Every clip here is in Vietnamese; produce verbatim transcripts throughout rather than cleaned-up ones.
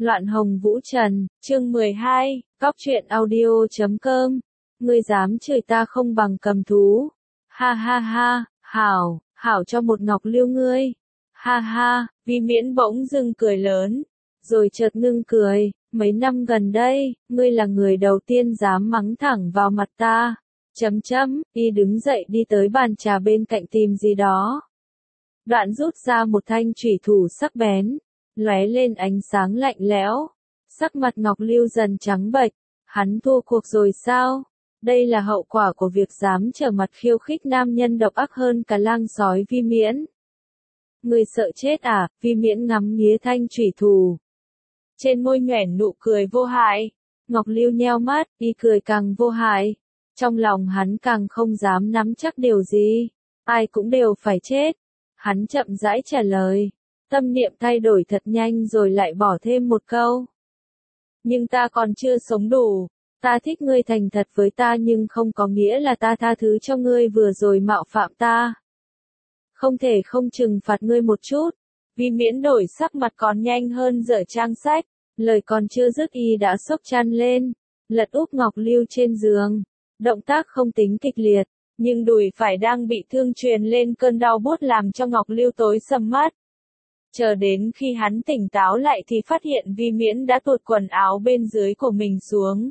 Loạn hồng vũ trần, chương mười hai, Góc truyện audio chấm com. Ngươi dám chửi ta không bằng cầm thú. Ha ha ha, hảo, hảo cho một ngọc liêu ngươi. Ha ha, Vi Miễn bỗng dưng cười lớn, rồi chợt ngưng cười, mấy năm gần đây, ngươi là người đầu tiên dám mắng thẳng vào mặt ta. Chấm chấm, y đứng dậy đi tới bàn trà bên cạnh tìm gì đó. Đoạn rút ra một thanh chủy thủ sắc bén, lóe lên ánh sáng lạnh lẽo. Sắc mặt Ngọc Lưu dần trắng bệch, hắn thua cuộc rồi sao? Đây là hậu quả của việc dám trở mặt khiêu khích nam nhân độc ác hơn cả lang sói Vi Miễn. Người sợ chết à? Vi Miễn ngắm nghía thanh chủy thủ. Trên môi nhoẻn nụ cười vô hại. Ngọc Lưu nheo mắt, y cười càng vô hại. Trong lòng hắn càng không dám nắm chắc điều gì. Ai cũng đều phải chết. Hắn chậm rãi trả lời. Tâm niệm thay đổi thật nhanh rồi lại bỏ thêm một câu. Nhưng ta còn chưa sống đủ. Ta thích ngươi thành thật với ta nhưng không có nghĩa là ta tha thứ cho ngươi vừa rồi mạo phạm ta. Không thể không trừng phạt ngươi một chút. Vi Miễn đổi sắc mặt còn nhanh hơn dở trang sách. Lời còn chưa dứt y đã xốc chăn lên, lật úp Ngọc Lưu trên giường. Động tác không tính kịch liệt, nhưng đùi phải đang bị thương truyền lên cơn đau buốt làm cho Ngọc Lưu tối sầm mắt. Chờ đến khi hắn tỉnh táo lại thì phát hiện Vi Miễn đã tuột quần áo bên dưới của mình xuống.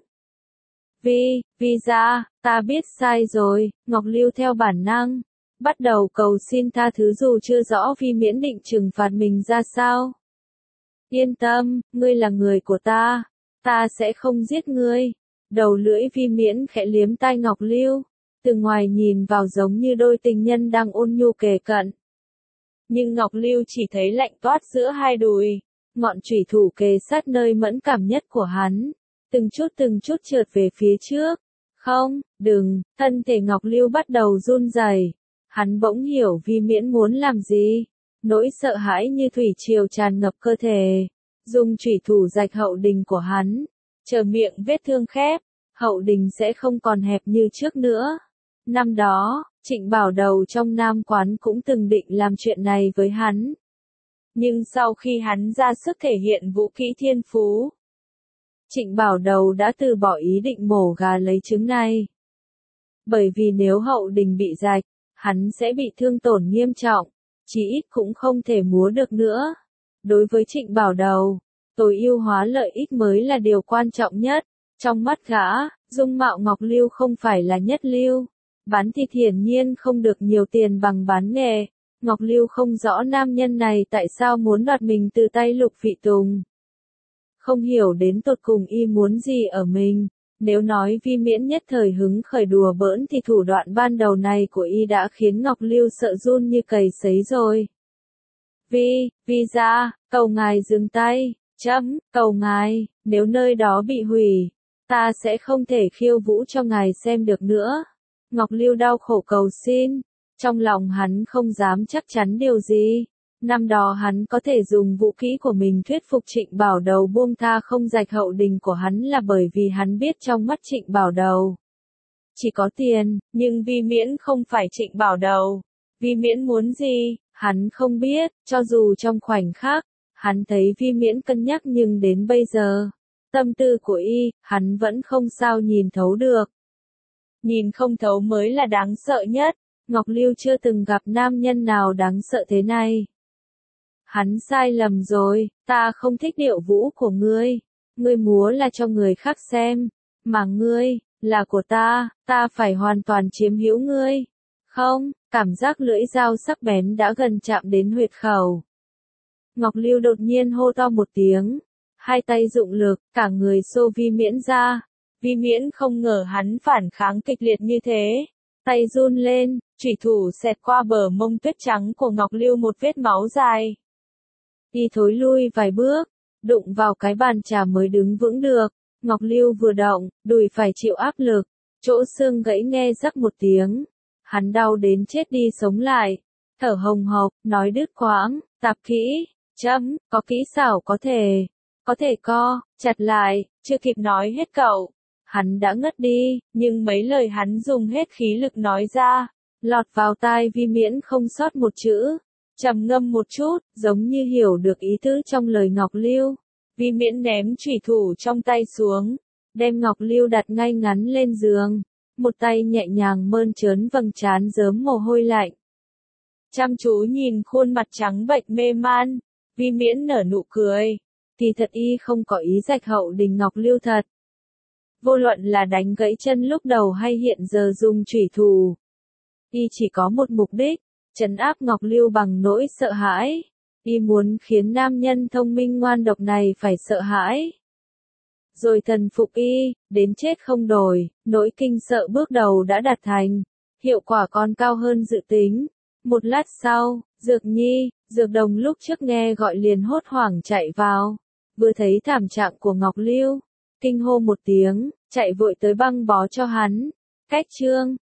Vi, Vi ra, ta biết sai rồi, Ngọc Lưu theo bản năng, bắt đầu cầu xin tha thứ dù chưa rõ Vi Miễn định trừng phạt mình ra sao. Yên tâm, ngươi là người của ta, ta sẽ không giết ngươi. Đầu lưỡi Vi Miễn khẽ liếm tai Ngọc Lưu, từ ngoài nhìn vào giống như đôi tình nhân đang ôn nhu kề cận. Nhưng Ngọc Lưu chỉ thấy lạnh toát giữa hai đùi, ngọn chủy thủ kề sát nơi mẫn cảm nhất của hắn, từng chút từng chút trượt về phía trước. Không, đừng, thân thể Ngọc Lưu bắt đầu run rẩy. Hắn bỗng hiểu Vi Miễn muốn làm gì. Nỗi sợ hãi như thủy triều tràn ngập cơ thể, dùng chủy thủ rạch hậu đình của hắn, chờ miệng vết thương khép, hậu đình sẽ không còn hẹp như trước nữa. Năm đó, Trịnh Bảo Đầu trong Nam Quán cũng từng định làm chuyện này với hắn. Nhưng sau khi hắn ra sức thể hiện vũ kỹ thiên phú, Trịnh Bảo Đầu đã từ bỏ ý định mổ gà lấy trứng này. Bởi vì nếu hậu đình bị rạch, hắn sẽ bị thương tổn nghiêm trọng, chí ít cũng không thể múa được nữa. Đối với Trịnh Bảo Đầu, tối ưu hóa lợi ích mới là điều quan trọng nhất. Trong mắt gã, dung mạo Ngọc Lưu không phải là nhất lưu. Bán thịt hiển nhiên không được nhiều tiền bằng bán nghề. Ngọc Lưu không rõ nam nhân này tại sao muốn đoạt mình từ tay Lục Vị Tùng. Không hiểu đến tột cùng y muốn gì ở mình. Nếu nói Vi Miễn nhất thời hứng khởi đùa bỡn thì thủ đoạn ban đầu này của y đã khiến Ngọc Lưu sợ run như cầy sấy rồi. Vi, Vi ra, cầu ngài dừng tay, chấm, cầu ngài, nếu nơi đó bị hủy, ta sẽ không thể khiêu vũ cho ngài xem được nữa. Ngọc Lưu đau khổ cầu xin, trong lòng hắn không dám chắc chắn điều gì. Năm đó hắn có thể dùng vũ khí của mình thuyết phục Trịnh Bảo Đầu buông tha không rạch hậu đình của hắn là bởi vì hắn biết trong mắt Trịnh Bảo Đầu chỉ có tiền, nhưng Vi Miễn không phải Trịnh Bảo Đầu. Vi Miễn muốn gì, hắn không biết, cho dù trong khoảnh khắc, hắn thấy Vi Miễn cân nhắc nhưng đến bây giờ, tâm tư của y, hắn vẫn không sao nhìn thấu được. Nhìn không thấu mới là đáng sợ nhất, Ngọc Lưu chưa từng gặp nam nhân nào đáng sợ thế này. Hắn sai lầm rồi, ta không thích điệu vũ của ngươi. Ngươi múa là cho người khác xem, mà ngươi, là của ta, ta phải hoàn toàn chiếm hữu ngươi. Không, cảm giác lưỡi dao sắc bén đã gần chạm đến huyệt khẩu. Ngọc Lưu đột nhiên hô to một tiếng, hai tay dụng lực, cả người xô Vi Miễn ra. Vi Miễn không ngờ hắn phản kháng kịch liệt như thế. Tay run lên, chủy thủ xẹt qua bờ mông tuyết trắng của Ngọc Lưu một vết máu dài. Y thối lui vài bước, đụng vào cái bàn trà mới đứng vững được. Ngọc Lưu vừa động, đùi phải chịu áp lực, chỗ xương gãy nghe rắc một tiếng. Hắn đau đến chết đi sống lại, thở hồng hộc, nói đứt quãng, tạp kỹ, chấm, có kỹ xảo có thể, có thể co, chặt lại, chưa kịp nói hết cậu. Hắn đã ngất đi, nhưng mấy lời hắn dùng hết khí lực nói ra, lọt vào tai Vi Miễn không sót một chữ. Trầm ngâm một chút, giống như hiểu được ý tứ trong lời Ngọc Lưu. Vi Miễn ném chủy thủ trong tay xuống, đem Ngọc Lưu đặt ngay ngắn lên giường, một tay nhẹ nhàng mơn trớn vầng trán rớm mồ hôi lạnh. Chăm chú nhìn khuôn mặt trắng bệch mê man, Vi Miễn nở nụ cười, thì thật y không có ý rạch hậu đình Ngọc Lưu thật. Vô luận là đánh gãy chân lúc đầu hay hiện giờ dùng chủy thủ, y chỉ có một mục đích, trấn áp Ngọc Lưu bằng nỗi sợ hãi. Y muốn khiến nam nhân thông minh ngoan độc này phải sợ hãi. Rồi thần phục y, đến chết không đổi, nỗi kinh sợ bước đầu đã đạt thành, hiệu quả còn cao hơn dự tính. Một lát sau, Dược Nhi, Dược Đồng lúc trước nghe gọi liền hốt hoảng chạy vào, vừa thấy thảm trạng của Ngọc Lưu, kinh hô một tiếng, chạy vội tới băng bó cho hắn. Cách chương